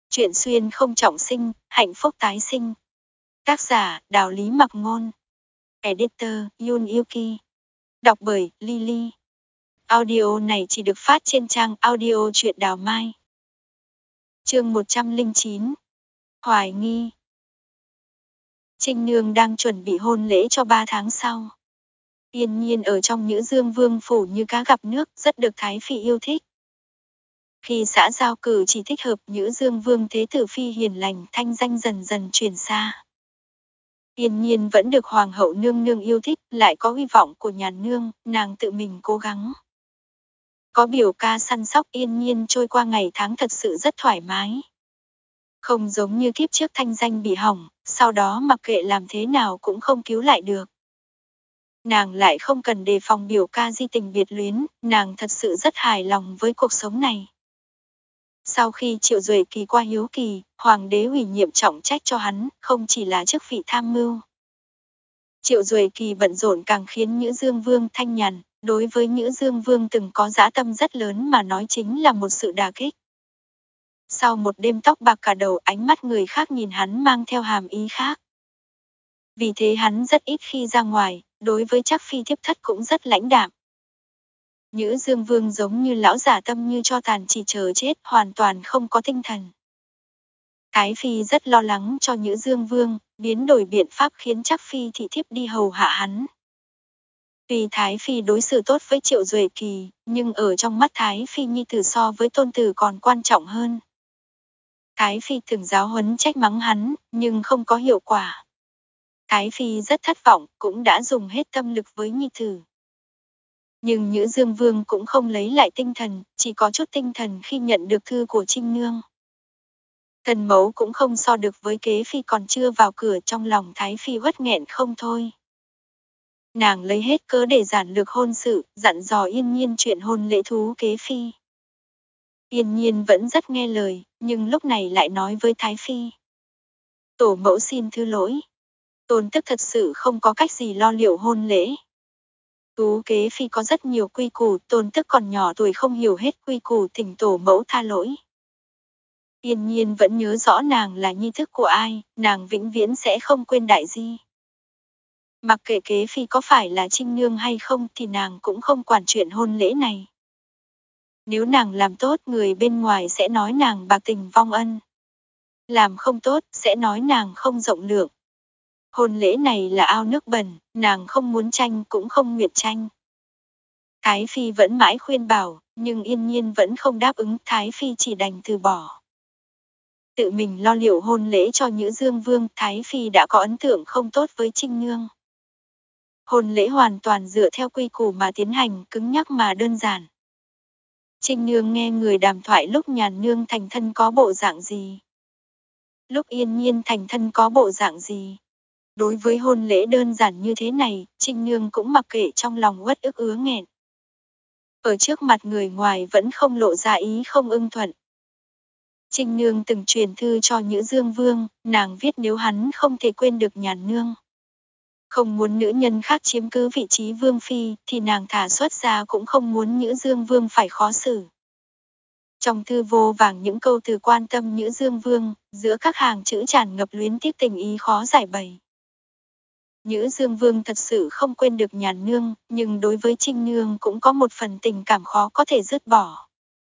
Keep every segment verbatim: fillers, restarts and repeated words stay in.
Chuyện xuyên không trọng sinh, hạnh phúc tái sinh. Tác giả, Đào Lý Mặc Ngôn. Editor, Yun Yuki. Đọc bởi, Lily. Audio này chỉ được phát trên trang audio truyện Đào Mai. Chương một trăm lẻ chín. Hoài nghi. Trinh Nương đang chuẩn bị hôn lễ cho ba tháng sau. Yên Nhiên ở trong Nhữ Dương Vương phủ như cá gặp nước, rất được Thái Phi yêu thích. Khi xã giao cử chỉ thích hợp, Nhữ Dương Vương thế tử phi hiền lành, thanh danh dần dần truyền xa. Yên Nhiên vẫn được Hoàng hậu nương nương yêu thích, lại có hy vọng của nhà nương, nàng tự mình cố gắng. Có biểu ca săn sóc, Yên Nhiên trôi qua ngày tháng thật sự rất thoải mái. Không giống như kiếp trước thanh danh bị hỏng, sau đó mặc kệ làm thế nào cũng không cứu lại được. Nàng lại không cần đề phòng biểu ca di tình biệt luyến, nàng thật sự rất hài lòng với cuộc sống này. Sau khi Triệu Duệ Kỳ qua hiếu kỳ, Hoàng đế ủy nhiệm trọng trách cho hắn, không chỉ là chức vị tham mưu. Triệu Duệ Kỳ bận rộn càng khiến Nhữ Dương Vương thanh nhàn, đối với Nhữ Dương Vương từng có dã tâm rất lớn mà nói chính là một sự đả kích. Sau một đêm tóc bạc cả đầu, ánh mắt người khác nhìn hắn mang theo hàm ý khác. Vì thế hắn rất ít khi ra ngoài, đối với Trác Phi thiếp thất cũng rất lãnh đạm. Nhữ Dương Vương giống như lão giả tâm như cho tàn chỉ chờ chết, hoàn toàn không có tinh thần. Thái Phi rất lo lắng cho Nhữ Dương Vương, biến đổi biện pháp khiến Trác Phi thị thiếp đi hầu hạ hắn. Tuy Thái Phi đối xử tốt với Triệu Duệ Kỳ, nhưng ở trong mắt Thái Phi nhi tử so với tôn tử còn quan trọng hơn. Thái Phi từng giáo huấn trách mắng hắn, nhưng không có hiệu quả. Thái Phi rất thất vọng, cũng đã dùng hết tâm lực với nhi tử. Nhưng Nhữ Dương Vương cũng không lấy lại tinh thần, chỉ có chút tinh thần khi nhận được thư của Trinh Nương. Thần mẫu cũng không so được với kế phi còn chưa vào cửa, trong lòng Thái Phi uất nghẹn không thôi. Nàng lấy hết cớ để giản lược hôn sự, dặn dò Yên Nhiên chuyện hôn lễ thú kế phi. Yên Nhiên vẫn rất nghe lời, nhưng lúc này lại nói với Thái Phi. Tổ mẫu xin thứ lỗi. Tôn tức thật sự không có cách gì lo liệu hôn lễ. Tú kế phi có rất nhiều quy củ, tôn tức còn nhỏ tuổi không hiểu hết quy củ, thỉnh tổ mẫu tha lỗi. Yên Nhiên vẫn nhớ rõ nàng là nhi thức của ai, nàng vĩnh viễn sẽ không quên đại di. Mặc kệ kế phi có phải là Trinh Nương hay không thì nàng cũng không quản chuyện hôn lễ này. Nếu nàng làm tốt, người bên ngoài sẽ nói nàng bạc tình vong ân. Làm không tốt, sẽ nói nàng không rộng lượng. Hôn lễ này là ao nước bẩn, nàng không muốn tranh cũng không nguyện tranh. Thái Phi vẫn mãi khuyên bảo, nhưng Yên Nhiên vẫn không đáp ứng, Thái Phi chỉ đành từ bỏ. Tự mình lo liệu hôn lễ cho Nhữ Dương Vương, Thái Phi đã có ấn tượng không tốt với Trinh Nương. Hôn lễ hoàn toàn dựa theo quy củ mà tiến hành, cứng nhắc mà đơn giản. Trinh Nương nghe người đàm thoại lúc Nhàn Nương thành thân có bộ dạng gì? Lúc Yên Nhiên thành thân có bộ dạng gì? Đối với hôn lễ đơn giản như thế này, Trinh Nương cũng mặc kệ, trong lòng uất ức ứa nghẹn. Ở trước mặt người ngoài vẫn không lộ ra ý không ưng thuận. Trinh Nương từng truyền thư cho Nhữ Dương Vương, nàng viết nếu hắn không thể quên được Nhàn Nương, không muốn nữ nhân khác chiếm cứ vị trí vương phi, thì nàng thả xuất ra cũng không muốn Nhữ Dương Vương phải khó xử. Trong thư vô vàng những câu từ quan tâm Nhữ Dương Vương, giữa các hàng chữ tràn ngập luyến tiếc tình ý khó giải bày. Nhữ Dương Vương thật sự không quên được Nhàn Nương, nhưng đối với Trinh Nương cũng có một phần tình cảm khó có thể dứt bỏ.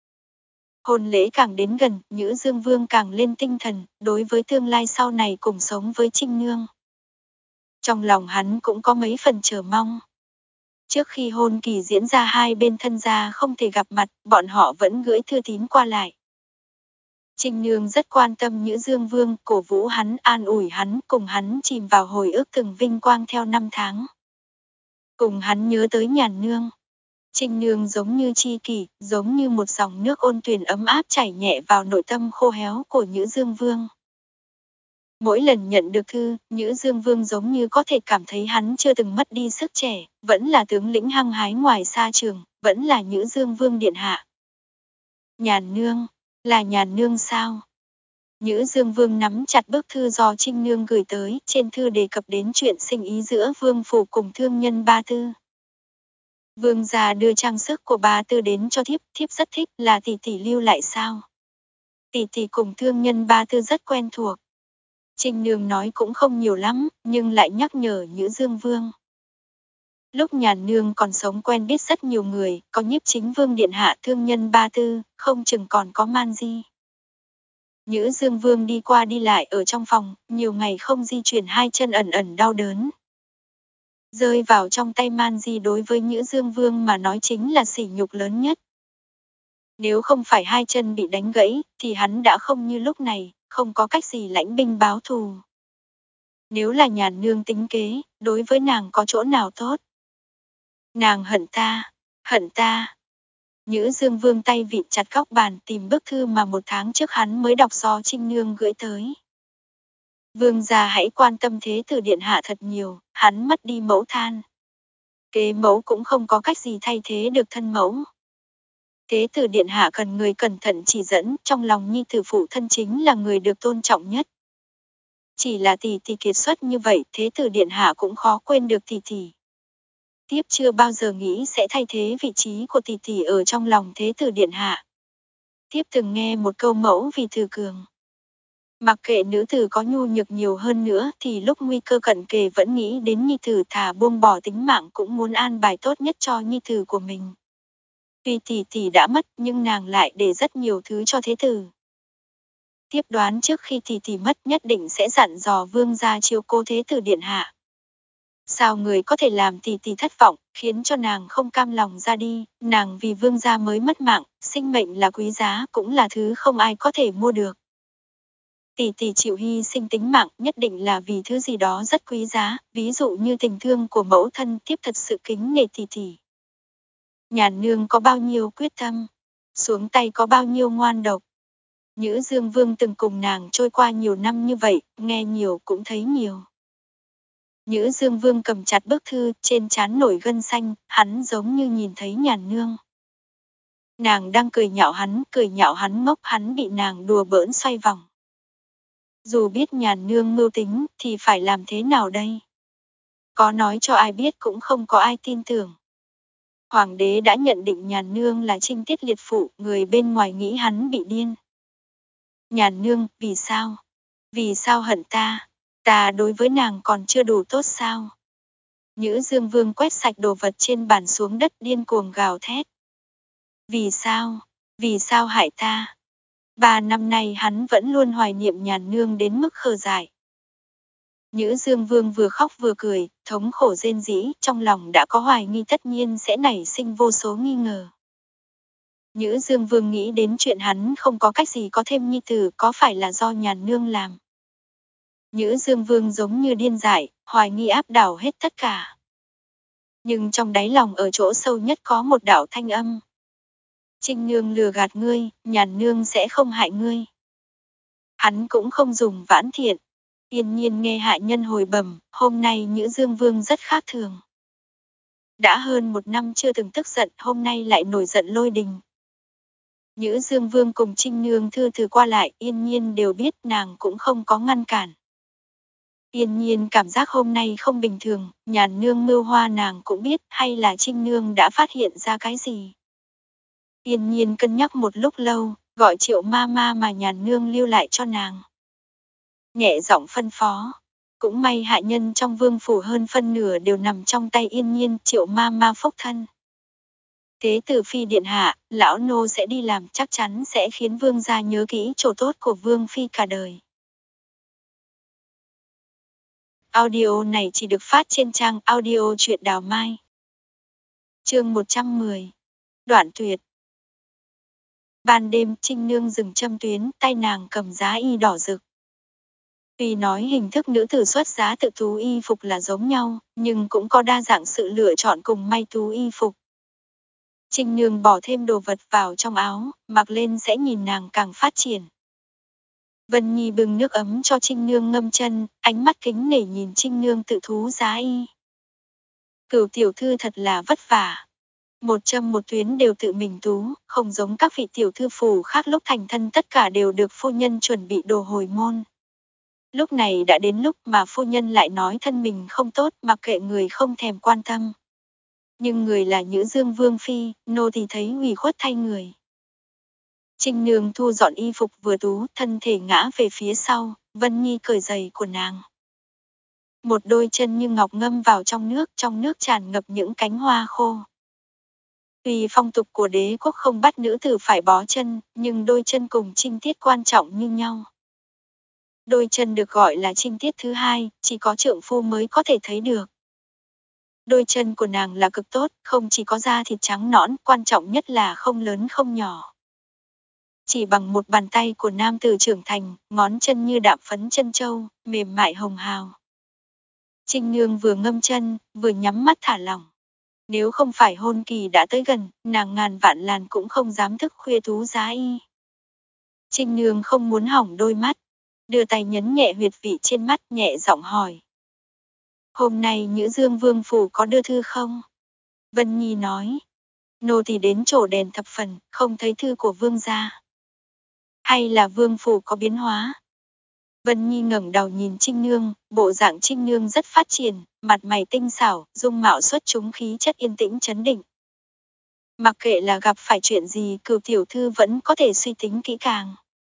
Hôn lễ càng đến gần, Nhữ Dương Vương càng lên tinh thần, đối với tương lai sau này cùng sống với Trinh Nương. Trong lòng hắn cũng có mấy phần chờ mong. Trước khi hôn kỳ diễn ra, hai bên thân gia không thể gặp mặt, bọn họ vẫn gửi thư tín qua lại. Trinh Nương rất quan tâm Nhữ Dương Vương, cổ vũ hắn, an ủi hắn, cùng hắn chìm vào hồi ức từng vinh quang theo năm tháng. Cùng hắn nhớ tới Nhàn Nương. Trinh Nương giống như tri kỷ, giống như một dòng nước ôn tuyền ấm áp chảy nhẹ vào nội tâm khô héo của Nhữ Dương Vương. Mỗi lần nhận được thư, Nhữ Dương Vương giống như có thể cảm thấy hắn chưa từng mất đi sức trẻ, vẫn là tướng lĩnh hăng hái ngoài xa trường, vẫn là Nhữ Dương Vương điện hạ. Nhàn Nương, là Nhàn Nương sao? Nhữ Dương Vương nắm chặt bức thư do Trinh Nương gửi tới, trên thư đề cập đến chuyện sinh ý giữa Vương phủ cùng thương nhân Ba Tư. Vương gia đưa trang sức của Ba Tư đến cho thiếp, thiếp rất thích, là tỷ tỷ lưu lại sao? Tỷ tỷ cùng thương nhân Ba Tư rất quen thuộc. Trinh Nương nói cũng không nhiều lắm, nhưng lại nhắc nhở Nhữ Dương Vương. Lúc nhà nương còn sống quen biết rất nhiều người, có Nhiếp Chính Vương điện hạ, thương nhân Ba Tư, không chừng còn có Man Di. Nhữ Dương Vương đi qua đi lại ở trong phòng, nhiều ngày không di chuyển, hai chân ẩn ẩn đau đớn. Rơi vào trong tay Man Di đối với Nhữ Dương Vương mà nói chính là sỉ nhục lớn nhất. Nếu không phải hai chân bị đánh gãy, thì hắn đã không như lúc này, không có cách gì lãnh binh báo thù. Nếu là nhà nương tính kế, đối với nàng có chỗ nào tốt? Nàng hận ta, hận ta. Nhữ Dương Vương tay vịn chặt góc bàn tìm bức thư mà một tháng trước hắn mới đọc do Trinh Nương gửi tới. Vương gia hãy quan tâm thế tử điện hạ thật nhiều, hắn mất đi mẫu than. Kế mẫu cũng không có cách gì thay thế được thân mẫu. Thế tử điện hạ cần người cẩn thận chỉ dẫn, trong lòng nhi tử phụ thân chính là người được tôn trọng nhất. Chỉ là tỷ tỷ kiệt xuất như vậy, thế tử điện hạ cũng khó quên được tỷ tỷ. Tiếp chưa bao giờ nghĩ sẽ thay thế vị trí của tỷ tỷ ở trong lòng thế tử điện hạ. Tiếp từng nghe một câu mẫu vì tử cường. Mặc kệ nữ tử có nhu nhược nhiều hơn nữa thì lúc nguy cơ cận kề vẫn nghĩ đến nhi tử, thà buông bỏ tính mạng cũng muốn an bài tốt nhất cho nhi tử của mình. Tuy tỷ tỷ đã mất nhưng nàng lại để rất nhiều thứ cho thế tử. Tiếp đoán trước khi tỷ tỷ mất nhất định sẽ dặn dò vương gia chiếu cố thế tử điện hạ. Sao người có thể làm tỷ tỷ thất vọng, khiến cho nàng không cam lòng ra đi, nàng vì vương gia mới mất mạng, sinh mệnh là quý giá, cũng là thứ không ai có thể mua được. Tỷ tỷ chịu hy sinh tính mạng nhất định là vì thứ gì đó rất quý giá, ví dụ như tình thương của mẫu thân. Tiếp thật sự kính nể tỷ tỷ. Nhà nương có bao nhiêu quyết tâm, xuống tay có bao nhiêu ngoan độc. Nhữ Dương Vương từng cùng nàng trôi qua nhiều năm như vậy, nghe nhiều cũng thấy nhiều. Nhữ Dương Vương cầm chặt bức thư, trên trán nổi gân xanh, hắn giống như nhìn thấy nhàn nương. Nàng đang cười nhạo hắn, cười nhạo hắn ngốc, hắn bị nàng đùa bỡn xoay vòng. Dù biết nhàn nương mưu tính, thì phải làm thế nào đây? Có nói cho ai biết cũng không có ai tin tưởng. Hoàng đế đã nhận định nhàn nương là trinh tiết liệt phụ, người bên ngoài nghĩ hắn bị điên. Nhàn nương, vì sao? Vì sao hận ta? Ta đối với nàng còn chưa đủ tốt sao? Nhữ Dương Vương quét sạch đồ vật trên bàn xuống đất, điên cuồng gào thét. Vì sao? Vì sao hại ta? Ba năm nay hắn vẫn luôn hoài niệm nhàn nương đến mức khờ dại. Nhữ Dương Vương vừa khóc vừa cười, thống khổ rên rỉ, trong lòng đã có hoài nghi, tất nhiên sẽ nảy sinh vô số nghi ngờ. Nhữ Dương Vương nghĩ đến chuyện hắn không có cách gì có thêm nhi tử, có phải là do nhàn nương làm. Nhữ Dương Vương giống như điên dại, hoài nghi áp đảo hết tất cả. Nhưng trong đáy lòng ở chỗ sâu nhất có một đạo thanh âm. Trinh nương lừa gạt ngươi, nhàn nương sẽ không hại ngươi. Hắn cũng không dùng vãn thiện. Yên nhiên nghe hạ nhân hồi bẩm, hôm nay Nhữ Dương Vương rất khác thường. Đã hơn một năm chưa từng tức giận, hôm nay lại nổi giận lôi đình. Nhữ Dương Vương cùng Trinh Nương thư từ qua lại, Yên nhiên đều biết, nàng cũng không có ngăn cản. Yên nhiên cảm giác hôm nay không bình thường, nhàn nương mưu hoa nàng cũng biết, hay là Trinh Nương đã phát hiện ra cái gì. Yên nhiên cân nhắc một lúc lâu, gọi Triệu ma ma mà nhàn nương lưu lại cho nàng. Nhẹ giọng phân phó. Cũng may hạ nhân trong vương phủ hơn phân nửa đều nằm trong tay Yên nhiên, Triệu ma ma phúc thân. Thế tử phi điện hạ, lão nô sẽ đi làm, chắc chắn sẽ khiến vương gia nhớ kỹ chỗ tốt của vương phi cả đời. Audio này chỉ được phát trên trang audio truyện Đào Mai. Chương một trăm mười. Đoạn tuyệt. Ban đêm, Trinh Nương dừng châm tuyến, tay nàng cầm giá y đỏ rực. Tuy nói hình thức nữ tử xuất giá tự tú y phục là giống nhau, nhưng cũng có đa dạng sự lựa chọn cùng may tú y phục. Trinh Nương bỏ thêm đồ vật vào trong áo, mặc lên sẽ nhìn nàng càng phát triển. Vân Nhi bưng nước ấm cho Trinh Nương ngâm chân, ánh mắt kính nể nhìn Trinh Nương tự thú giá y. Cửu tiểu thư thật là vất vả. Một châm một tuyến đều tự mình tú, không giống các vị tiểu thư phủ khác lúc thành thân tất cả đều được phu nhân chuẩn bị đồ hồi môn. Lúc này đã đến lúc mà phu nhân lại nói thân mình không tốt, mặc kệ người không thèm quan tâm. Nhưng người là Nhữ Dương Vương phi, nô thì thấy ủy khuất thay người. Trinh Nương thu dọn y phục vừa tú, thân thể ngã về phía sau, Vân Nhi cởi giày của nàng. Một đôi chân như ngọc ngâm vào trong nước, trong nước tràn ngập những cánh hoa khô. Tuy phong tục của đế quốc không bắt nữ tử phải bó chân, nhưng đôi chân cùng trinh tiết quan trọng như nhau. Đôi chân được gọi là trinh tiết thứ hai, chỉ có trượng phu mới có thể thấy được. Đôi chân của nàng là cực tốt, không chỉ có da thịt trắng nõn, quan trọng nhất là không lớn không nhỏ. Chỉ bằng một bàn tay của nam tử trưởng thành, ngón chân như đạm phấn chân châu, mềm mại hồng hào. Trinh Nương vừa ngâm chân, vừa nhắm mắt thả lỏng. Nếu không phải hôn kỳ đã tới gần, nàng ngàn vạn làn cũng không dám thức khuya tú giá y. Trinh Nương không muốn hỏng đôi mắt, đưa tay nhấn nhẹ huyệt vị trên mắt, nhẹ giọng hỏi. Hôm nay Nhữ Dương Vương phủ có đưa thư không? Vân Nhi nói. Nô thì đến chỗ đèn thập phần, không thấy thư của vương gia. Hay là vương phủ có biến hóa? Vân Nhi ngẩng đầu nhìn Trinh Nương, bộ dạng Trinh Nương rất phát triển, mặt mày tinh xảo, dung mạo xuất chúng, khí chất yên tĩnh trấn định. Mặc kệ là gặp phải chuyện gì, Cửu tiểu thư vẫn có thể suy tính kỹ càng.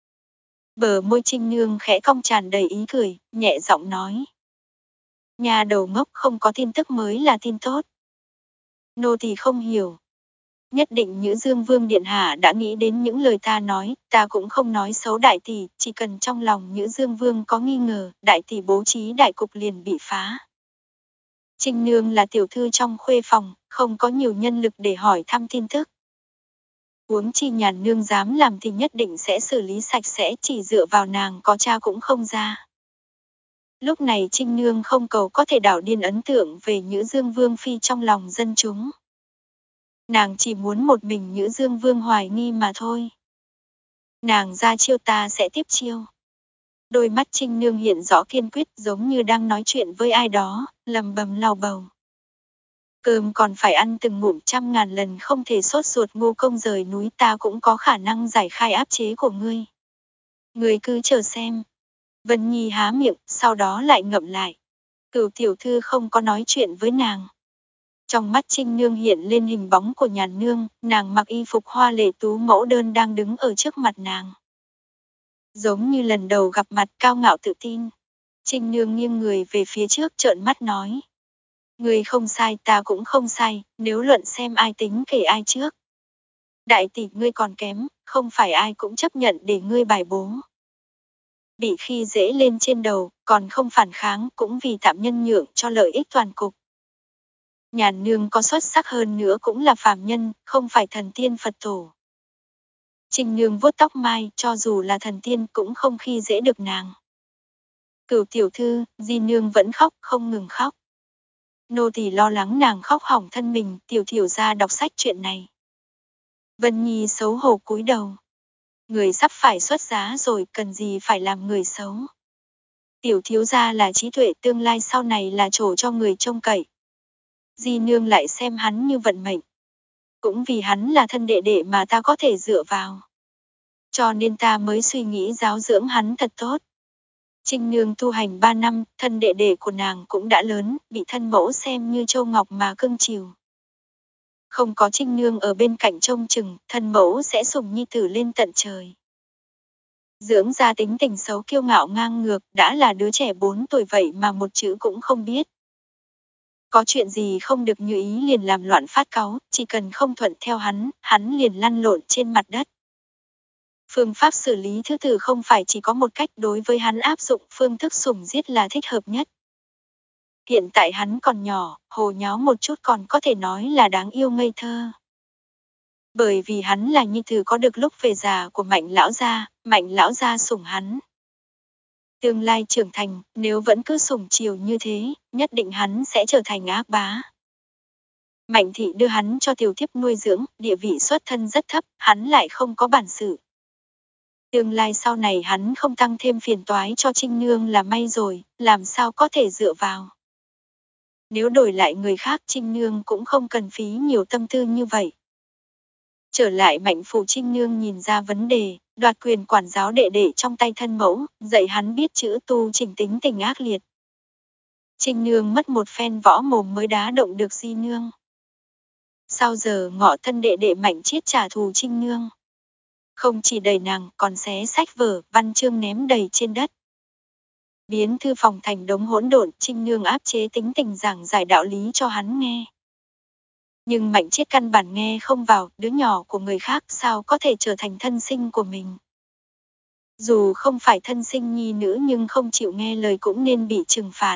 Bờ môi Trinh Nương khẽ cong tràn đầy ý cười, nhẹ giọng nói. Nhà đầu ngốc, không có tin tức mới là tin tốt. Nô thì không hiểu. Nhất định Nhữ Dương Vương điện hạ đã nghĩ đến những lời ta nói, ta cũng không nói xấu đại tỷ, chỉ cần trong lòng Nhữ Dương Vương có nghi ngờ, đại tỷ bố trí đại cục liền bị phá. Trinh Nương là tiểu thư trong khuê phòng, không có nhiều nhân lực để hỏi thăm tin tức. Huống chi Nhàn Nương dám làm thì nhất định sẽ xử lý sạch sẽ, chỉ dựa vào nàng có cha cũng không ra. Lúc này Trinh Nương không cầu có thể đảo điên ấn tượng về Nhữ Dương Vương phi trong lòng dân chúng. Nàng chỉ muốn một mình Nhữ Dương Vương hoài nghi mà thôi. Nàng ra chiêu ta sẽ tiếp chiêu. Đôi mắt Trinh Nương hiện rõ kiên quyết, giống như đang nói chuyện với ai đó, lầm bầm lầu bầu. Cơm còn phải ăn từng ngụm, trăm ngàn lần không thể sốt ruột, Ngô công rời núi, ta cũng có khả năng giải khai áp chế của ngươi. Ngươi cứ chờ xem. Vân Nhi há miệng, sau đó lại ngậm lại. Cửu tiểu thư không có nói chuyện với nàng. Trong mắt Trinh Nương hiện lên hình bóng của Nhàn Nương, nàng mặc y phục hoa lệ tú mẫu đơn đang đứng ở trước mặt nàng. Giống như lần đầu gặp mặt, cao ngạo tự tin. Trinh Nương nghiêng người về phía trước, trợn mắt nói. Người không sai, ta cũng không sai, nếu luận xem ai tính kể ai trước. Đại tỷ, ngươi còn kém, không phải ai cũng chấp nhận để ngươi bài bố. Bị khi dễ lên trên đầu, còn không phản kháng, cũng vì tạm nhân nhượng cho lợi ích toàn cục. Nhàn Nương có xuất sắc hơn nữa cũng là phàm nhân, không phải thần tiên Phật tổ. Trinh Nương vuốt tóc mai, cho dù là thần tiên cũng không khi dễ được nàng. Cửu tiểu thư, Di Nương vẫn khóc, không ngừng khóc. Nô tỳ lo lắng nàng khóc hỏng thân mình, tiểu thiểu ra đọc sách chuyện này. Vân Nhi xấu hổ cúi đầu. Người sắp phải xuất giá rồi, cần gì phải làm người xấu. Tiểu thiếu gia là trí tuệ, tương lai sau này là chỗ cho người trông cậy. Di Nương lại xem hắn như vận mệnh. Cũng vì hắn là thân đệ đệ mà ta có thể dựa vào. Cho nên ta mới suy nghĩ giáo dưỡng hắn thật tốt. Trinh Nương tu hành ba năm, thân đệ đệ của nàng cũng đã lớn, bị thân mẫu xem như châu ngọc mà cưng chiều. Không có Trinh Nương ở bên cạnh trông chừng, thân mẫu sẽ sủng nhi tử lên tận trời. Dưỡng ra tính tình xấu kiêu ngạo ngang ngược, đã là đứa trẻ bốn tuổi vậy mà một chữ cũng không biết. Có chuyện gì không được như ý liền làm loạn phát cáu, chỉ cần không thuận theo hắn, hắn liền lăn lộn trên mặt đất. Phương pháp xử lý thứ tử không phải chỉ có một cách, đối với hắn áp dụng phương thức sủng giết là thích hợp nhất. Hiện tại hắn còn nhỏ, hồ nháo một chút còn có thể nói là đáng yêu ngây thơ. Bởi vì hắn là nhi tử có được lúc về già của Mạnh lão gia, Mạnh lão gia sủng hắn. Tương lai trưởng thành, nếu vẫn cứ sủng chiều như thế, nhất định hắn sẽ trở thành ác bá. Mạnh thị đưa hắn cho tiểu thiếp nuôi dưỡng, địa vị xuất thân rất thấp, hắn lại không có bản sự. Tương lai sau này hắn không tăng thêm phiền toái cho Trinh Nương là may rồi, làm sao có thể dựa vào. Nếu đổi lại người khác, Trinh Nương cũng không cần phí nhiều tâm tư như vậy. Trở lại Mạnh phủ, Trinh Nương nhìn ra vấn đề, đoạt quyền quản giáo đệ đệ trong tay thân mẫu, dạy hắn biết chữ tu chỉnh, tính tình ác liệt. Trinh Nương mất một phen võ mồm mới đá động được Di Nương. Sau giờ ngọ thân đệ đệ Mạnh Chiết trả thù Trinh Nương. Không chỉ đẩy nàng, còn xé sách vở, văn chương ném đầy trên đất. Biến thư phòng thành đống hỗn độn, Trinh Nương áp chế tính tình giảng giải đạo lý cho hắn nghe. Nhưng Mạnh Chiết căn bản nghe không vào, đứa nhỏ của người khác sao có thể trở thành thân sinh của mình. Dù không phải thân sinh nhi nữ nhưng không chịu nghe lời cũng nên bị trừng phạt.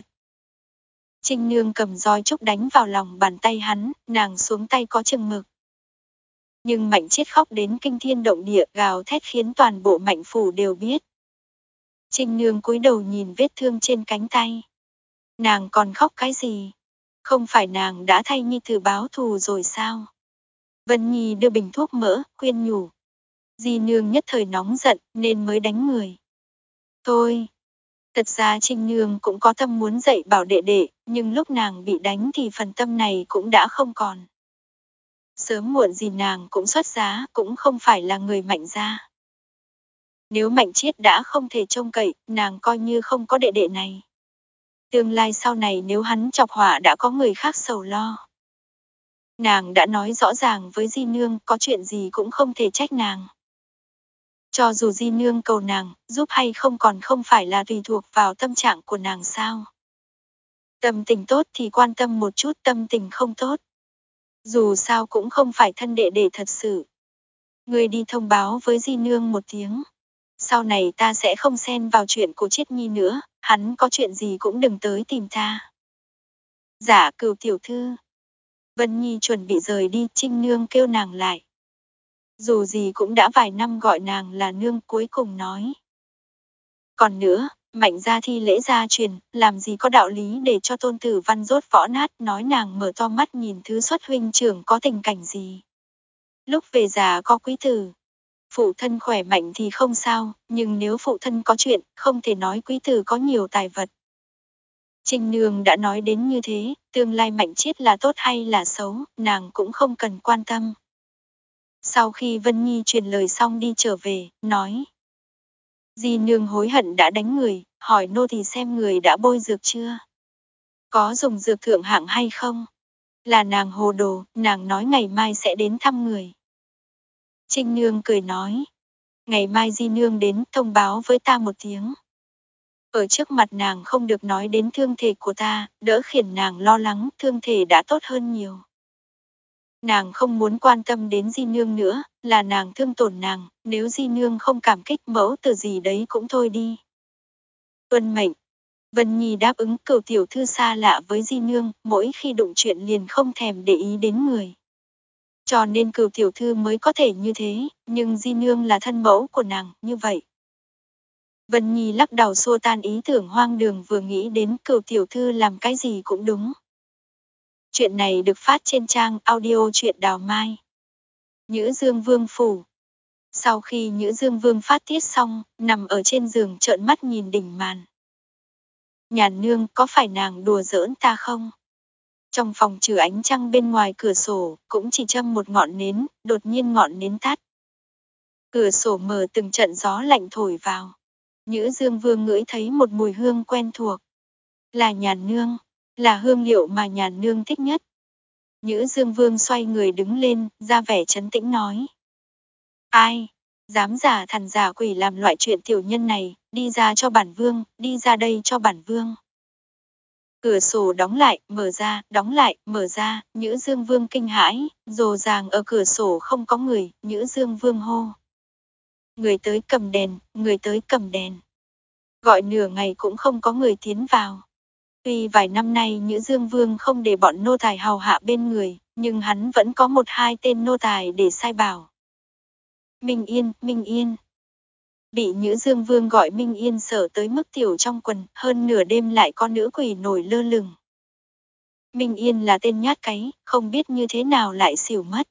Trinh Nương cầm roi trúc đánh vào lòng bàn tay hắn, nàng xuống tay có chừng mực. Nhưng Mạnh Chiết khóc đến kinh thiên động địa, gào thét khiến toàn bộ Mạnh phủ đều biết. Trinh Nương cúi đầu nhìn vết thương trên cánh tay. Nàng còn khóc cái gì? Không phải nàng đã thay nhi tử báo thù rồi sao? Vân Nhi đưa bình thuốc mỡ, khuyên nhủ. Di Nương nhất thời nóng giận nên mới đánh người. Thôi, thật ra Trinh Nương cũng có tâm muốn dạy bảo đệ đệ, nhưng lúc nàng bị đánh thì phần tâm này cũng đã không còn. Sớm muộn gì nàng cũng xuất giá, cũng không phải là người Mạnh gia. Nếu Mạnh Chiết đã không thể trông cậy, nàng coi như không có đệ đệ này. Tương lai sau này nếu hắn chọc họa đã có người khác sầu lo. Nàng đã nói rõ ràng với Di Nương, có chuyện gì cũng không thể trách nàng. Cho dù Di Nương cầu nàng, giúp hay không còn không phải là tùy thuộc vào tâm trạng của nàng sao. Tâm tình tốt thì quan tâm một chút, tâm tình không tốt. Dù sao cũng không phải thân đệ đệ thật sự. Người đi thông báo với Di Nương một tiếng. Sau này ta sẽ không xen vào chuyện của Chiết Nhi nữa, hắn có chuyện gì cũng đừng tới tìm ta. Dạ Cửu tiểu thư. Vân Nhi chuẩn bị rời đi, Trinh Nương kêu nàng lại. Dù gì cũng đã vài năm gọi nàng là nương, cuối cùng nói. Còn nữa, Mạnh gia thi lễ gia truyền, làm gì có đạo lý để cho tôn tử văn rốt võ nát, nói nàng mở to mắt nhìn thứ xuất huynh trưởng có tình cảnh gì. Lúc về già có quý tử. Phụ thân khỏe mạnh thì không sao, nhưng nếu phụ thân có chuyện, không thể nói quý tử có nhiều tài vật. Trinh Nương đã nói đến như thế, tương lai Mạnh Chiết là tốt hay là xấu, nàng cũng không cần quan tâm. Sau khi Vân Nhi truyền lời xong đi trở về, nói. Di Nương hối hận đã đánh người, hỏi nô tỳ xem người đã bôi dược chưa? Có dùng dược thượng hạng hay không? Là nàng hồ đồ, nàng nói ngày mai sẽ đến thăm người. Trinh Nương cười nói. Ngày mai Di Nương đến thông báo với ta một tiếng. Ở trước mặt nàng không được nói đến thương thể của ta, đỡ khiến nàng lo lắng, thương thể đã tốt hơn nhiều. Nàng không muốn quan tâm đến Di Nương nữa, là nàng thương tổn nàng, nếu Di Nương không cảm kích mẫu từ gì đấy cũng thôi đi. Tuân mệnh. Vân Nhi đáp ứng, Cửu tiểu thư xa lạ với Di Nương, mỗi khi đụng chuyện liền không thèm để ý đến người. Cho nên Cửu tiểu thư mới có thể như thế, nhưng Di Nương là thân mẫu của nàng, như vậy. Vân Nhi lắc đầu xua tan ý tưởng hoang đường, vừa nghĩ đến Cửu tiểu thư làm cái gì cũng đúng. Chuyện này được phát trên trang audio truyện Đào Mai. Nhữ Dương Vương phủ. Sau khi Nhữ Dương Vương phát tiết xong, nằm ở trên giường trợn mắt nhìn đỉnh màn. Nhàn nương, có phải nàng đùa giỡn ta không? Trong phòng trừ ánh trăng bên ngoài cửa sổ, cũng chỉ châm một ngọn nến, đột nhiên ngọn nến tắt. Cửa sổ mở, từng trận gió lạnh thổi vào. Nhữ Dương Vương ngửi thấy một mùi hương quen thuộc. Là nhàn nương, là hương liệu mà nhàn nương thích nhất. Nhữ Dương Vương xoay người đứng lên, ra vẻ trấn tĩnh nói. Ai? Dám giả thần giả quỷ làm loại chuyện tiểu nhân này, đi ra cho bản vương, đi ra đây cho bản vương. Cửa sổ đóng lại, mở ra, đóng lại, mở ra, Nhữ Dương Vương kinh hãi, rồ ràng ở cửa sổ không có người, Nhữ Dương Vương hô. Người tới cầm đèn, người tới cầm đèn. Gọi nửa ngày cũng không có người tiến vào. Tuy vài năm nay Nhữ Dương Vương không để bọn nô tài hầu hạ bên người, nhưng hắn vẫn có một hai tên nô tài để sai bảo. Minh Yên, Minh Yên. Bị Nhữ Dương Vương gọi Minh Yên sợ tới mức tiểu trong quần, hơn nửa đêm lại có nữ quỷ nổi lơ lửng. Minh Yên là tên nhát cái, không biết như thế nào lại xỉu mất.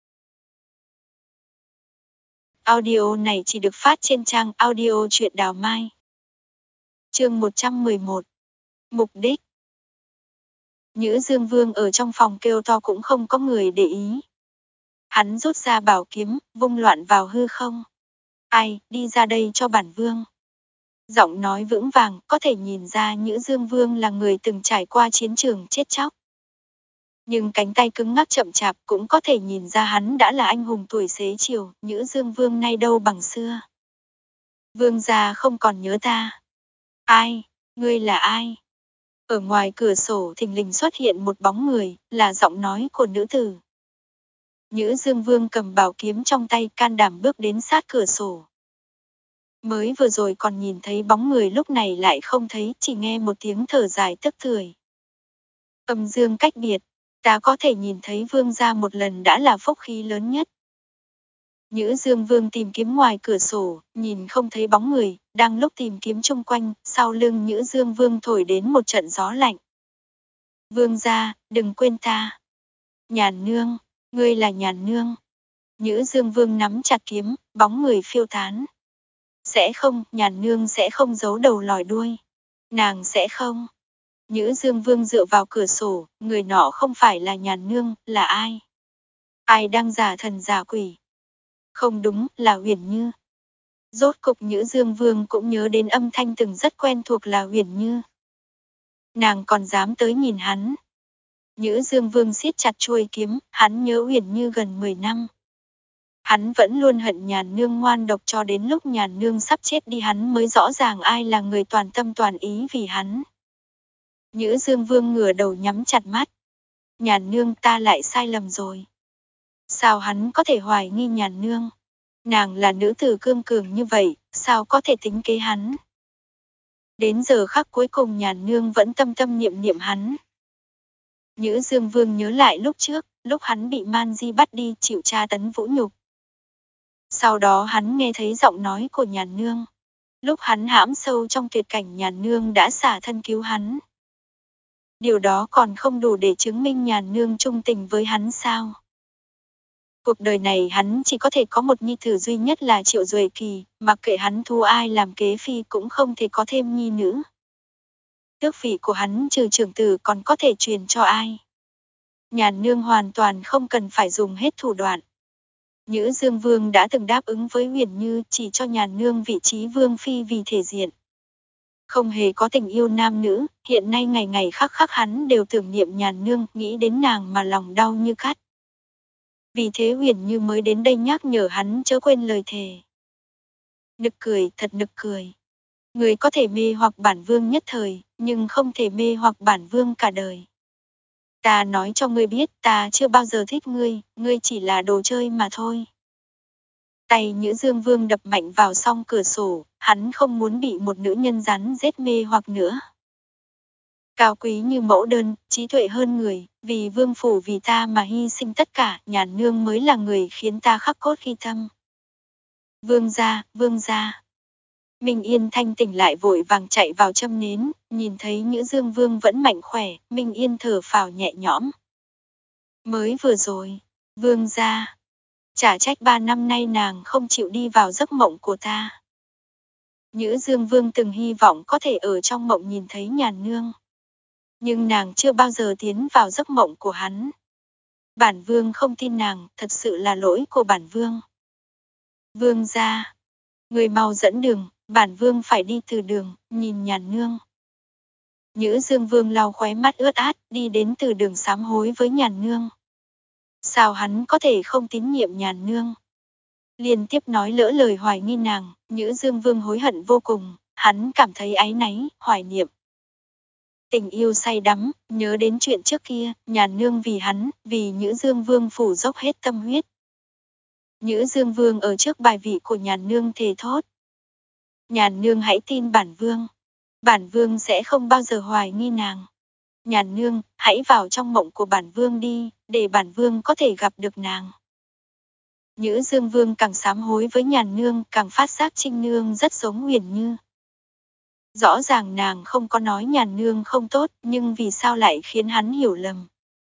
Audio này chỉ được phát trên trang audio truyện Đào Mai. Chương một trăm mười một. Mục đích. Nhữ Dương Vương ở trong phòng kêu to cũng không có người để ý. Hắn rút ra bảo kiếm, vung loạn vào hư không. Ai, đi ra đây cho bản vương. Giọng nói vững vàng, có thể nhìn ra Nhữ Dương Vương là người từng trải qua chiến trường chết chóc. Nhưng cánh tay cứng ngắc chậm chạp cũng có thể nhìn ra hắn đã là anh hùng tuổi xế chiều, Nhữ Dương Vương nay đâu bằng xưa. Vương gia không còn nhớ ta. Ai? Ngươi là ai? Ở ngoài cửa sổ thình lình xuất hiện một bóng người, là giọng nói của nữ tử. Nhữ Dương Vương cầm bảo kiếm trong tay, can đảm bước đến sát cửa sổ. Mới vừa rồi còn nhìn thấy bóng người, lúc này lại không thấy, chỉ nghe một tiếng thở dài tức tưởi. Âm dương cách biệt, ta có thể nhìn thấy vương gia một lần đã là phúc khí lớn nhất. Nhữ Dương Vương tìm kiếm ngoài cửa sổ, nhìn không thấy bóng người, đang lúc tìm kiếm chung quanh, sau lưng Nhữ Dương Vương thổi đến một trận gió lạnh. Vương gia, đừng quên ta. Nhàn nương, ngươi là Nhàn nương. Nhữ Dương Vương nắm chặt kiếm, bóng người phiêu tán. Sẽ không, Nhàn nương sẽ không giấu đầu lòi đuôi. Nàng sẽ không. Nhữ Dương Vương dựa vào cửa sổ, người nọ không phải là Nhàn nương, là ai? Ai đang giả thần giả quỷ? Không đúng, là Huyền Như. Rốt cục Nhữ Dương Vương cũng nhớ đến âm thanh từng rất quen thuộc là Huyền Như. Nàng còn dám tới nhìn hắn. Nhữ Dương Vương siết chặt chuôi kiếm, hắn nhớ Huyền Như gần mười năm. Hắn vẫn luôn hận Nhàn nương ngoan độc, cho đến lúc Nhàn nương sắp chết đi hắn mới rõ ràng ai là người toàn tâm toàn ý vì hắn. Nhữ Dương Vương ngửa đầu nhắm chặt mắt. Nhàn nương, ta lại sai lầm rồi. Sao hắn có thể hoài nghi Nhàn nương? Nàng là nữ tử cương cường như vậy, sao có thể tính kế hắn? Đến giờ khắc cuối cùng Nhàn nương vẫn tâm tâm niệm niệm hắn. Nhữ Dương Vương nhớ lại lúc trước, lúc hắn bị Man Di bắt đi chịu tra tấn vũ nhục. Sau đó hắn nghe thấy giọng nói của Nhàn nương. Lúc hắn hãm sâu trong tuyệt cảnh, Nhàn nương đã xả thân cứu hắn. Điều đó còn không đủ để chứng minh Nhàn nương trung tình với hắn sao? Cuộc đời này hắn chỉ có thể có một nhi tử duy nhất là Triệu Duệ Kỳ, mặc kệ hắn thu ai làm kế phi cũng không thể có thêm nhi nữ. Tước vị của hắn trừ trưởng tử còn có thể truyền cho ai? Nhàn nương hoàn toàn không cần phải dùng hết thủ đoạn. Nhữ Dương Vương đã từng đáp ứng với Huyền Như chỉ cho Nhàn nương vị trí vương phi vì thể diện. Không hề có tình yêu nam nữ, hiện nay ngày ngày khắc khắc hắn đều tưởng niệm Nhàn nương, nghĩ đến nàng mà lòng đau như cắt. Vì thế Huyền Như mới đến đây nhắc nhở hắn chớ quên lời thề. Nực cười, thật nực cười. Người có thể mê hoặc bản vương nhất thời, nhưng không thể mê hoặc bản vương cả đời. Ta nói cho ngươi biết, ta chưa bao giờ thích ngươi, ngươi chỉ là đồ chơi mà thôi. Tay Nhữ Dương Vương đập mạnh vào song cửa sổ, hắn không muốn bị một nữ nhân rắn rết mê hoặc nữa. Cao quý như mẫu đơn, trí tuệ hơn người, vì vương phủ vì ta mà hy sinh tất cả, Nhàn nương mới là người khiến ta khắc cốt ghi tâm. Vương gia, vương gia. Minh Yên thanh tỉnh lại vội vàng chạy vào châm nến, nhìn thấy Nhữ Dương Vương vẫn mạnh khỏe, Minh Yên thở phào nhẹ nhõm. Mới vừa rồi, vương gia. Chả trách ba năm nay nàng không chịu đi vào giấc mộng của ta. Nhữ Dương Vương từng hy vọng có thể ở trong mộng nhìn thấy Nhàn nương. Nhưng nàng chưa bao giờ tiến vào giấc mộng của hắn. Bản vương không tin nàng, thật sự là lỗi của bản vương. Vương gia, người mau dẫn đường, bản vương phải đi từ đường, nhìn Nhàn nương. Nhữ Dương Vương lau khóe mắt ướt át, đi đến từ đường sám hối với Nhàn nương. Sao hắn có thể không tín nhiệm Nhàn nương? Liên tiếp nói lỡ lời hoài nghi nàng, Nhữ Dương Vương hối hận vô cùng, hắn cảm thấy áy náy, hoài niệm. Tình yêu say đắm, nhớ đến chuyện trước kia, Nhàn nương vì hắn, vì Nhữ Dương Vương phủ dốc hết tâm huyết. Nhữ Dương Vương ở trước bài vị của Nhàn nương thề thốt. Nhàn nương hãy tin bản vương. Bản vương sẽ không bao giờ hoài nghi nàng. Nhàn nương, hãy vào trong mộng của bản vương đi, để bản vương có thể gặp được nàng. Nhữ Dương Vương càng sám hối với Nhàn nương, càng phát giác Trinh nương rất giống Huyền Như. Rõ ràng nàng không có nói Nhàn nương không tốt, nhưng vì sao lại khiến hắn hiểu lầm.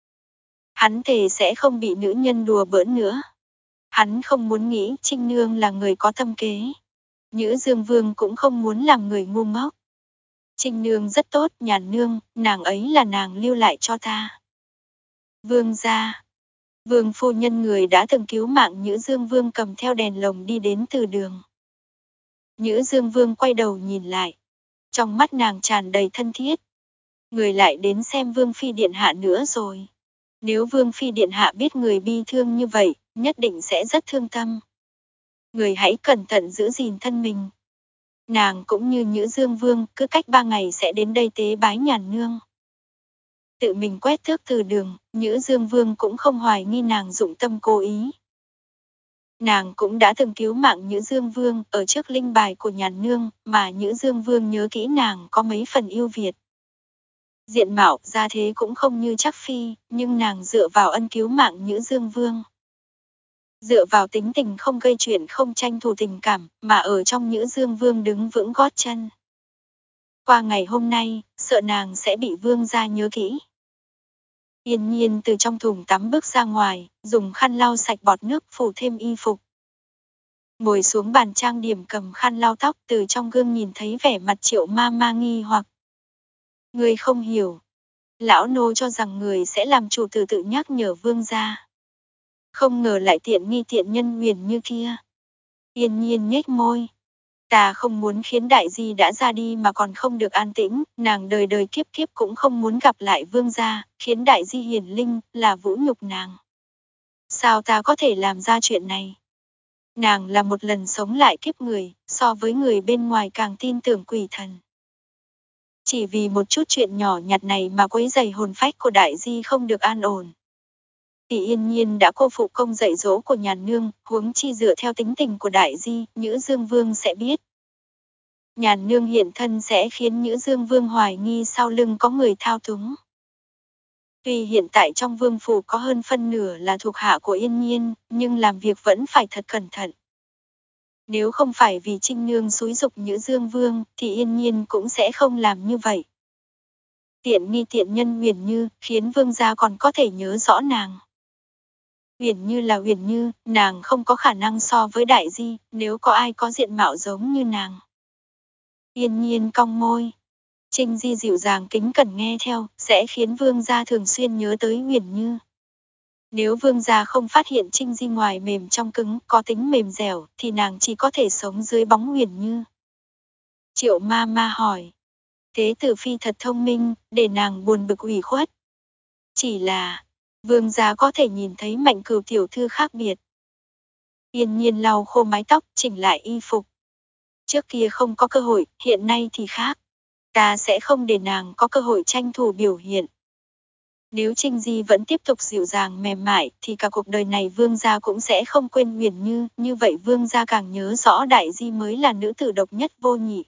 Hắn thề sẽ không bị nữ nhân đùa bỡn nữa. Hắn không muốn nghĩ Trinh nương là người có tâm kế. Nhữ Dương Vương cũng không muốn làm người ngu ngốc. Trinh nương rất tốt, Nhàn nương, nàng ấy là nàng lưu lại cho ta. Vương gia. Vương phu nhân người đã từng cứu mạng Nhữ Dương Vương cầm theo đèn lồng đi đến từ đường. Nhữ Dương Vương quay đầu nhìn lại. Trong mắt nàng tràn đầy thân thiết. Người lại đến xem Vương phi điện hạ nữa rồi. Nếu Vương Phi Điện Hạ biết người bi thương như vậy, nhất định sẽ rất thương tâm. Người hãy cẩn thận giữ gìn thân mình. Nàng cũng như Nhữ Dương Vương, cứ cách ba ngày sẽ đến đây tế bái nhàn nương. Tự mình quét thước từ đường, Nhữ Dương Vương cũng không hoài nghi nàng dụng tâm cố ý. Nàng cũng đã từng cứu mạng Nhữ Dương Vương ở trước linh bài của nhàn nương, mà Nhữ Dương Vương nhớ kỹ nàng có mấy phần ưu việt. Diện mạo, gia thế cũng không như Trác Phi, nhưng nàng dựa vào ân cứu mạng Nhữ Dương Vương. Dựa vào tính tình không gây chuyện không tranh thủ tình cảm, mà ở trong Nhữ Dương Vương đứng vững gót chân. Qua ngày hôm nay, sợ nàng sẽ bị Vương gia nhớ kỹ. Yên Nhiên từ trong thùng tắm bước ra ngoài, dùng khăn lau sạch bọt nước phủ thêm y phục. Ngồi xuống bàn trang điểm cầm khăn lau tóc, từ trong gương nhìn thấy vẻ mặt Triệu ma ma nghi hoặc. Người không hiểu. Lão nô cho rằng người sẽ làm chủ từ tự nhắc nhở Vương gia. Không ngờ lại tiện nghi tiện nhân Huyền Như kia. Yên Nhiên nhếch môi. Ta không muốn khiến đại di đã ra đi mà còn không được an tĩnh, nàng đời đời kiếp kiếp cũng không muốn gặp lại Vương gia, khiến đại di hiển linh, là vũ nhục nàng. Sao ta có thể làm ra chuyện này? Nàng là một lần sống lại kiếp người, so với người bên ngoài càng tin tưởng quỷ thần. Chỉ vì một chút chuyện nhỏ nhặt này mà quấy rầy hồn phách của đại di không được an ổn. Tỷ Yên Nhiên đã cô phụ công dạy dỗ của nhàn nương, huống chi dựa theo tính tình của đại di, Nhữ Dương Vương sẽ biết. Nhàn nương hiện thân sẽ khiến Nhữ Dương Vương hoài nghi sau lưng có người thao túng. Tuy hiện tại trong vương phủ có hơn phân nửa là thuộc hạ của Yên Nhiên, nhưng làm việc vẫn phải thật cẩn thận. Nếu không phải vì Trinh Nương xúi giục Nhữ Dương Vương, thì Yên Nhiên cũng sẽ không làm như vậy. Tiện nghi tiện nhân Huyền Như, khiến Vương gia còn có thể nhớ rõ nàng. Huyền Như là Huyền Như, nàng không có khả năng so với đại di, nếu có ai có diện mạo giống như nàng. Yên Nhiên cong môi. Trinh Di dịu dàng kính cẩn nghe theo, sẽ khiến Vương gia thường xuyên nhớ tới Huyền Như. Nếu Vương gia không phát hiện Trinh Di ngoài mềm trong cứng, có tính mềm dẻo, thì nàng chỉ có thể sống dưới bóng Huyền Như. Triệu ma ma hỏi. Thế tử phi thật thông minh, để nàng buồn bực ủy khuất. Chỉ là, Vương gia có thể nhìn thấy Mạnh Cửu tiểu thư khác biệt. Yên Nhiên lau khô mái tóc, chỉnh lại y phục. Trước kia không có cơ hội, hiện nay thì khác. Ta sẽ không để nàng có cơ hội tranh thủ biểu hiện. Nếu Trinh Di vẫn tiếp tục dịu dàng mềm mại, thì cả cuộc đời này Vương gia cũng sẽ không quên Huyền Như, như vậy Vương gia càng nhớ rõ Đại Di mới là nữ tử độc nhất vô nhị.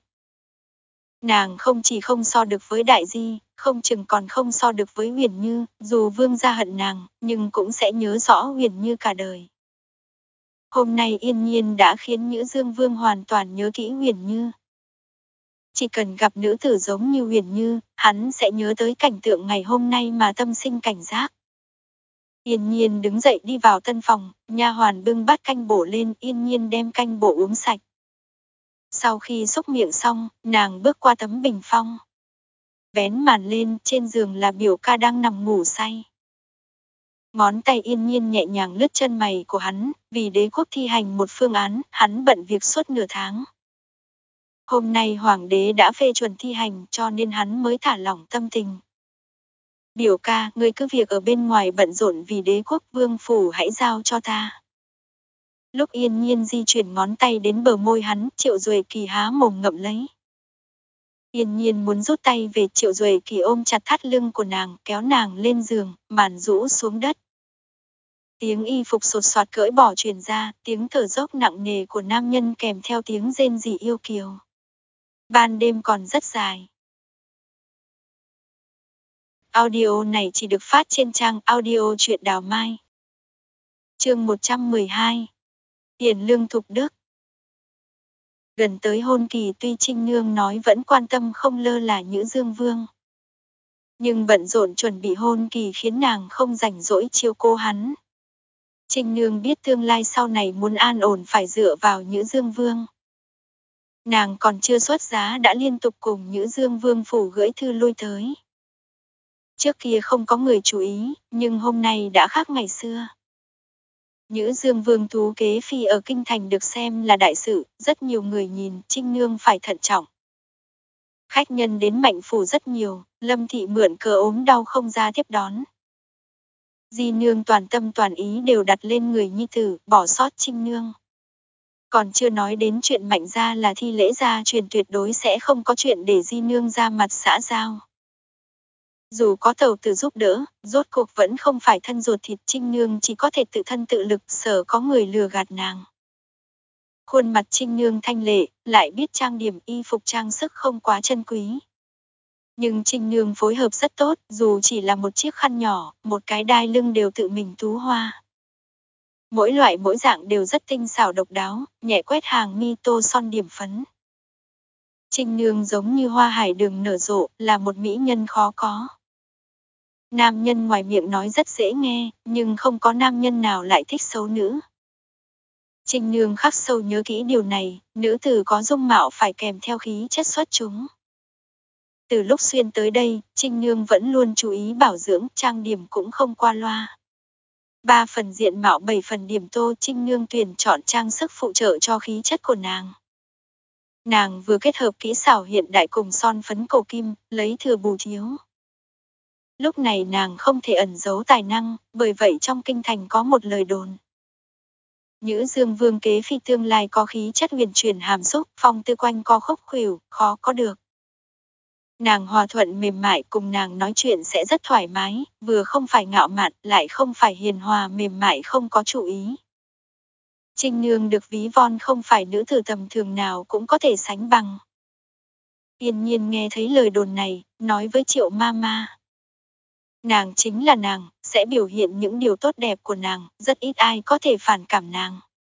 Nàng không chỉ không so được với Đại Di, không chừng còn không so được với Huyền Như, dù Vương gia hận nàng, nhưng cũng sẽ nhớ rõ Huyền Như cả đời. Hôm nay Yên Nhiên đã khiến Nhữ Dương Vương hoàn toàn nhớ kỹ Huyền Như. Chỉ cần gặp nữ tử giống như Huyền Như, hắn sẽ nhớ tới cảnh tượng ngày hôm nay mà tâm sinh cảnh giác. Yên Nhiên đứng dậy đi vào tân phòng, nha hoàn bưng bát canh bổ lên, Yên Nhiên đem canh bổ uống sạch. Sau khi xúc miệng xong, nàng bước qua tấm bình phong. Vén màn lên, trên giường là biểu ca đang nằm ngủ say. Ngón tay Yên Nhiên nhẹ nhàng lướt chân mày của hắn, vì đế quốc thi hành một phương án, hắn bận việc suốt nửa tháng. Hôm nay hoàng đế đã phê chuẩn thi hành cho nên hắn mới thả lỏng tâm tình. Biểu ca, ngươi cứ việc ở bên ngoài bận rộn vì đế quốc vương phủ hãy giao cho ta. Lúc Yên Nhiên di chuyển ngón tay đến bờ môi hắn, Triệu Duệ Kỳ há mồm ngậm lấy. Yên Nhiên muốn rút tay về, Triệu Duệ Kỳ ôm chặt thắt lưng của nàng, kéo nàng lên giường, màn rũ xuống đất. Tiếng y phục sột soạt cởi bỏ truyền ra, tiếng thở dốc nặng nề của nam nhân kèm theo tiếng rên rỉ yêu kiều. Ban đêm còn rất dài. Audio này chỉ được phát trên trang audio truyện Đào Mai. Chương một trăm mười hai. Tiền lương thục đức. Gần tới hôn kỳ, tuy Trinh Nương nói vẫn quan tâm không lơ là Nhữ Dương Vương. Nhưng bận rộn chuẩn bị hôn kỳ khiến nàng không rảnh rỗi chiếu cố hắn. Trinh Nương biết tương lai sau này muốn an ổn phải dựa vào Nhữ Dương Vương. Nàng còn chưa xuất giá đã liên tục cùng Nhữ Dương Vương phủ gửi thư lui tới. Trước kia không có người chú ý, nhưng hôm nay đã khác ngày xưa. Nhữ Dương Vương thú kế phi ở kinh thành được xem là đại sự, rất nhiều người nhìn, Trinh Nương phải thận trọng. Khách nhân đến Mạnh phủ rất nhiều, Lâm thị mượn cớ ốm đau không ra tiếp đón. Di nương toàn tâm toàn ý đều đặt lên người nhi tử, bỏ sót Trinh nương. Còn chưa nói đến chuyện Mạnh gia là thi lễ gia truyền tuyệt đối sẽ không có chuyện để Di nương ra mặt xã giao. Dù có tàu tử giúp đỡ, rốt cuộc vẫn không phải thân ruột thịt, Trinh nương chỉ có thể tự thân tự lực, sợ có người lừa gạt nàng. Khuôn mặt Trinh nương thanh lệ, lại biết trang điểm, y phục trang sức không quá chân quý. Nhưng Trinh nương phối hợp rất tốt, dù chỉ là một chiếc khăn nhỏ, một cái đai lưng đều tự mình tú hoa. Mỗi loại mỗi dạng đều rất tinh xảo độc đáo, nhẹ quét hàng mi tô son điểm phấn. Trinh nương giống như hoa hải đường nở rộ, là một mỹ nhân khó có. Nam nhân ngoài miệng nói rất dễ nghe, nhưng không có nam nhân nào lại thích xấu nữ. Trinh nương khắc sâu nhớ kỹ điều này, nữ tử có dung mạo phải kèm theo khí chất xuất chúng. Từ lúc xuyên tới đây, Trinh nương vẫn luôn chú ý bảo dưỡng, trang điểm cũng không qua loa. Ba phần diện mạo bảy phần điểm tô, Trinh nương tuyển chọn trang sức phụ trợ cho khí chất của nàng. Nàng vừa kết hợp kỹ xảo hiện đại cùng son phấn cổ kim, lấy thừa bù thiếu. Lúc này nàng không thể ẩn giấu tài năng, bởi vậy trong kinh thành có một lời đồn. Nhữ Dương Vương kế phi tương lai có khí chất huyền chuyển hàm xúc, phong tư quanh co khúc khuỷu, khó có được. Nàng hòa thuận mềm mại, cùng nàng nói chuyện sẽ rất thoải mái, vừa không phải ngạo mạn, lại không phải hiền hòa mềm mại không có chủ ý. Trinh nương được ví von không phải nữ tử tầm thường nào cũng có thể sánh bằng. Yên nhiên nghe thấy lời đồn này, nói với Triệu ma ma. Nàng chính là nàng, sẽ biểu hiện những điều tốt đẹp của nàng, rất ít ai có thể phản cảm nàng.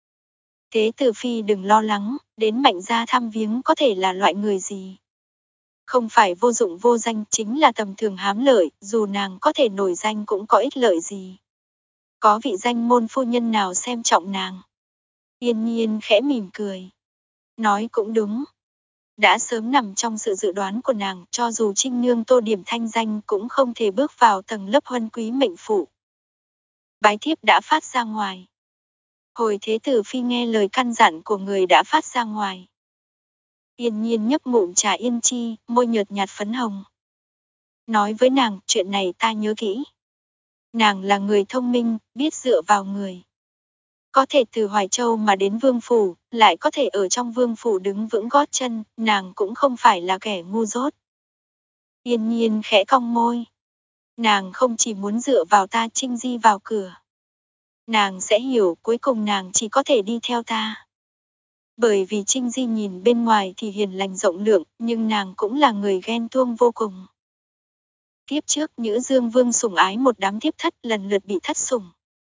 Thế tử phi đừng lo lắng, đến Mạnh gia thăm viếng có thể là loại người gì. Không phải vô dụng vô danh, chính là tầm thường hám lợi, dù nàng có thể nổi danh cũng có ích lợi gì. Có vị danh môn phu nhân nào xem trọng nàng. Yên nhiên khẽ mỉm cười. Nói cũng đúng. Đã sớm nằm trong sự dự đoán của nàng, cho dù Trinh nương tô điểm thanh danh cũng không thể bước vào tầng lớp huân quý mệnh phụ. Bái thiếp đã phát ra ngoài. Hồi thế tử phi nghe lời căn dặn của người đã phát ra ngoài. Yên nhiên nhấp ngụm trà yên chi, môi nhợt nhạt phấn hồng. Nói với nàng, chuyện này ta nhớ kỹ. Nàng là người thông minh, biết dựa vào người. Có thể từ Hoài Châu mà đến Vương Phủ, lại có thể ở trong Vương Phủ đứng vững gót chân, nàng cũng không phải là kẻ ngu dốt. Yên nhiên khẽ cong môi. Nàng không chỉ muốn dựa vào ta, Trinh Di vào cửa. Nàng sẽ hiểu cuối cùng nàng chỉ có thể đi theo ta. Bởi vì Trinh Di nhìn bên ngoài thì hiền lành rộng lượng, nhưng nàng cũng là người ghen tuông vô cùng. Tiếp trước Nhữ Dương Vương sủng ái một đám thiếp thất, lần lượt bị thất sủng.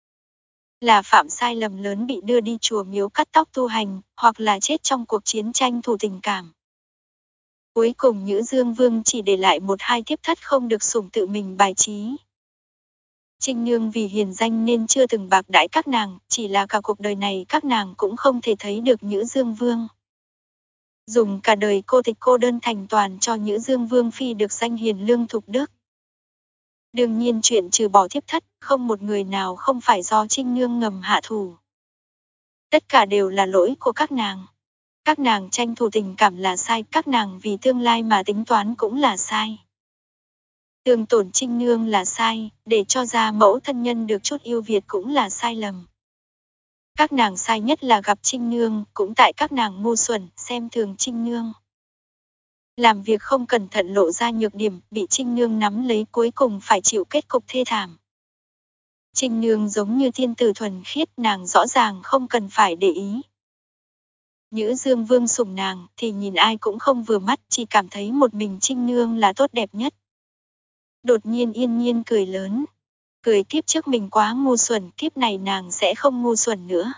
Là phạm sai lầm lớn bị đưa đi chùa miếu cắt tóc tu hành, hoặc là chết trong cuộc chiến tranh thù tình cảm. Cuối cùng Nhữ Dương Vương chỉ để lại một hai thiếp thất không được sủng tự mình bài trí. Trinh nương vì hiền danh nên chưa từng bạc đãi các nàng, chỉ là cả cuộc đời này các nàng cũng không thể thấy được Nhữ Dương Vương. Dùng cả đời cô tịch cô đơn thành toàn cho Nhữ Dương Vương phi được danh hiền lương thục đức. Đương nhiên chuyện trừ bỏ thiếp thất, không một người nào không phải do Trinh nương ngầm hạ thủ. Tất cả đều là lỗi của các nàng. Các nàng tranh thủ tình cảm là sai, các nàng vì tương lai mà tính toán cũng là sai. Thương tổn Trinh nương là sai, để cho ra mẫu thân nhân được chút yêu Việt cũng là sai lầm. Các nàng sai nhất là gặp Trinh nương, cũng tại các nàng ngu xuẩn, xem thường Trinh nương. Làm việc không cẩn thận lộ ra nhược điểm, bị Trinh nương nắm lấy cuối cùng phải chịu kết cục thê thảm. Trinh nương giống như thiên tử thuần khiết, nàng rõ ràng không cần phải để ý. Nhữ Dương Vương sủng nàng thì nhìn ai cũng không vừa mắt, chỉ cảm thấy một mình Trinh nương là tốt đẹp nhất. Đột nhiên Yên nhiên cười lớn. Cười kiếp trước mình quá ngu xuẩn, kiếp này nàng sẽ không ngu xuẩn nữa.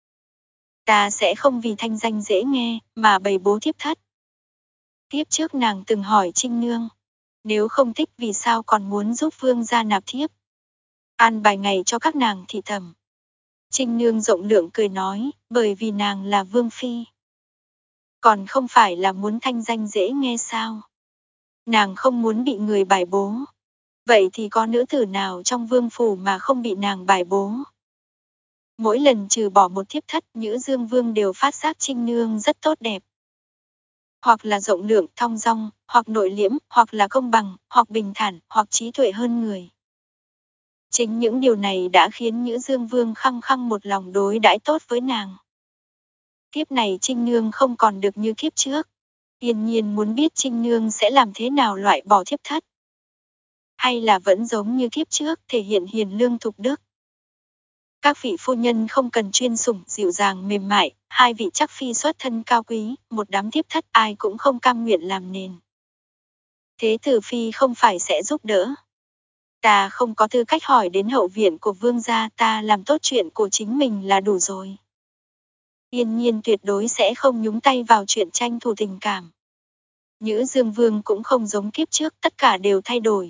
Ta sẽ không vì thanh danh dễ nghe mà bày bố thiếp thất. Kiếp trước nàng từng hỏi Trinh nương, nếu không thích vì sao còn muốn giúp Vương gia nạp thiếp. An bài ngày cho các nàng thị thầm. Trinh nương rộng lượng cười nói, bởi vì nàng là Vương phi. Còn không phải là muốn thanh danh dễ nghe sao? Nàng không muốn bị người bài bố. Vậy thì có nữ tử nào trong vương phủ mà không bị nàng bài bố? Mỗi lần trừ bỏ một thiếp thất, Nhữ Dương Vương đều phát giác Trinh nương rất tốt đẹp. Hoặc là rộng lượng, thong dong, hoặc nội liễm, hoặc là công bằng, hoặc bình thản, hoặc trí tuệ hơn người. Chính những điều này đã khiến Nhữ Dương Vương khăng khăng một lòng đối đãi tốt với nàng. Kiếp này Trinh Nương không còn được như kiếp trước. Yên Nhiên muốn biết Trinh Nương sẽ làm thế nào loại bỏ thiếp thất. Hay là vẫn giống như kiếp trước thể hiện hiền lương thục đức. Các vị phu nhân không cần chuyên sủng dịu dàng mềm mại, hai vị chắc phi xuất thân cao quý, một đám thiếp thất ai cũng không cam nguyện làm nền. Thế tử phi không phải sẽ giúp đỡ. Ta không có tư cách hỏi đến hậu viện của vương gia, ta làm tốt chuyện của chính mình là đủ rồi. Yên Nhiên tuyệt đối sẽ không nhúng tay vào chuyện tranh thủ tình cảm. Nhữ Dương Vương cũng không giống kiếp trước, tất cả đều thay đổi.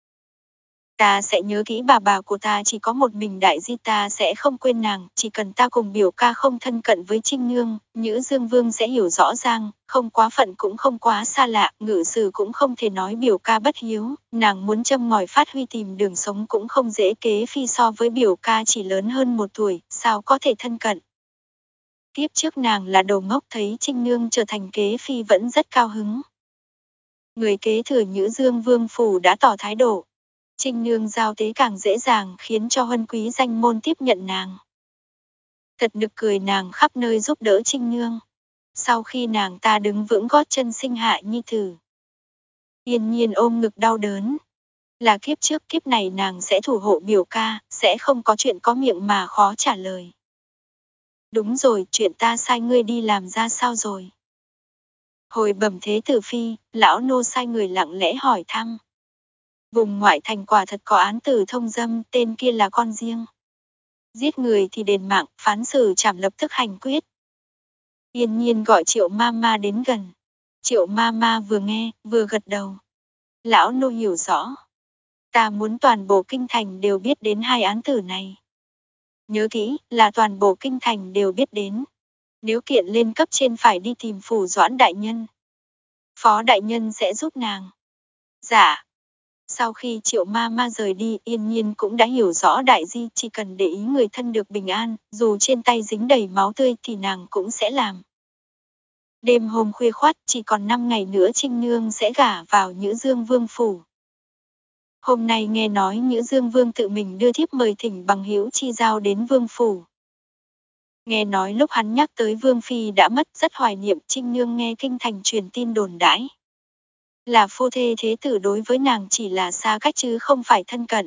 Ta sẽ nhớ kỹ bà bà của ta, chỉ có một mình Đại Di, ta sẽ không quên nàng, chỉ cần ta cùng biểu ca không thân cận với Trinh Nương, Nhữ Dương Vương sẽ hiểu rõ ràng, không quá phận cũng không quá xa lạ, ngự sử cũng không thể nói biểu ca bất hiếu, nàng muốn châm ngòi phát huy tìm đường sống cũng không dễ, kế phi so với biểu ca chỉ lớn hơn một tuổi, sao có thể thân cận. Tiếp trước nàng là đồ ngốc, thấy Trinh Nương trở thành kế phi vẫn rất cao hứng. Người kế thừa Nhữ Dương Vương phủ đã tỏ thái độ. Trinh Nương giao tế càng dễ dàng khiến cho huân quý danh môn tiếp nhận nàng. Thật nực cười, nàng khắp nơi giúp đỡ Trinh Nương. Sau khi nàng ta đứng vững gót chân sinh hạ nhi tử, Yên Nhiên ôm ngực đau đớn. Là kiếp trước, kiếp này nàng sẽ thủ hộ biểu ca, sẽ không có chuyện có miệng mà khó trả lời. Đúng rồi, chuyện ta sai ngươi đi làm ra sao rồi? Hồi bẩm thế tử phi, lão nô sai người lặng lẽ hỏi thăm. Vùng ngoại thành quả thật có án tử thông dâm, tên kia là con riêng. Giết người thì đền mạng, phán xử trảm lập tức hành quyết. Yên Nhiên gọi Triệu Mama đến gần. Triệu Mama vừa nghe, vừa gật đầu. Lão nô hiểu rõ. Ta muốn toàn bộ kinh thành đều biết đến hai án tử này. Nhớ kỹ, là toàn bộ kinh thành đều biết đến. Nếu kiện lên cấp trên phải đi tìm phủ Doãn đại nhân. Phó đại nhân sẽ giúp nàng. Dạ. Sau khi Triệu Ma Ma rời đi, Yên Nhiên cũng đã hiểu rõ Đại Di chỉ cần để ý người thân được bình an, dù trên tay dính đầy máu tươi thì nàng cũng sẽ làm. Đêm hôm khuya khoắt, chỉ còn năm ngày nữa Trinh Nương sẽ gả vào Nhữ Dương Vương phủ. Hôm nay nghe nói Nhữ Dương Vương tự mình đưa thiếp mời thỉnh bằng hữu chi giao đến Vương phủ. Nghe nói lúc hắn nhắc tới Vương Phi đã mất, rất hoài niệm. Trinh Nương nghe kinh thành truyền tin đồn đãi. Là phu thê thế tử đối với nàng chỉ là xa cách chứ không phải thân cận.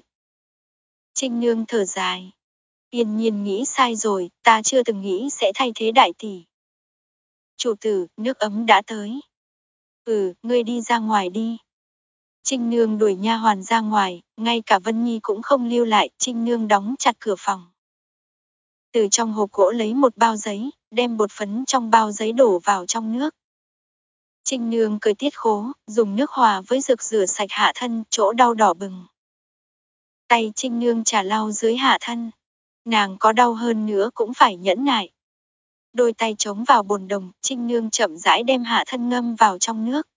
Trinh Nương thở dài. Yên Nhiên nghĩ sai rồi, ta chưa từng nghĩ sẽ thay thế đại tỷ. Chủ tử, nước ấm đã tới. Ừ, ngươi đi ra ngoài đi. Trinh Nương đuổi nha hoàn ra ngoài, ngay cả Vân Nhi cũng không lưu lại. Trinh Nương đóng chặt cửa phòng. Từ trong hộp gỗ lấy một bao giấy, đem bột phấn trong bao giấy đổ vào trong nước. Trinh Nương cởi tiết khố, dùng nước hòa với dược rửa sạch hạ thân, chỗ đau đỏ bừng. Tay Trinh Nương chà lau dưới hạ thân. Nàng có đau hơn nữa cũng phải nhẫn nại. Đôi tay chống vào bồn đồng, Trinh Nương chậm rãi đem hạ thân ngâm vào trong nước.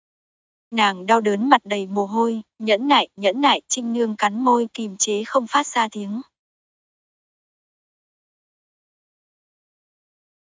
Nàng đau đớn mặt đầy mồ hôi, nhẫn nại, nhẫn nại, Trinh Nương cắn môi kìm chế không phát ra tiếng.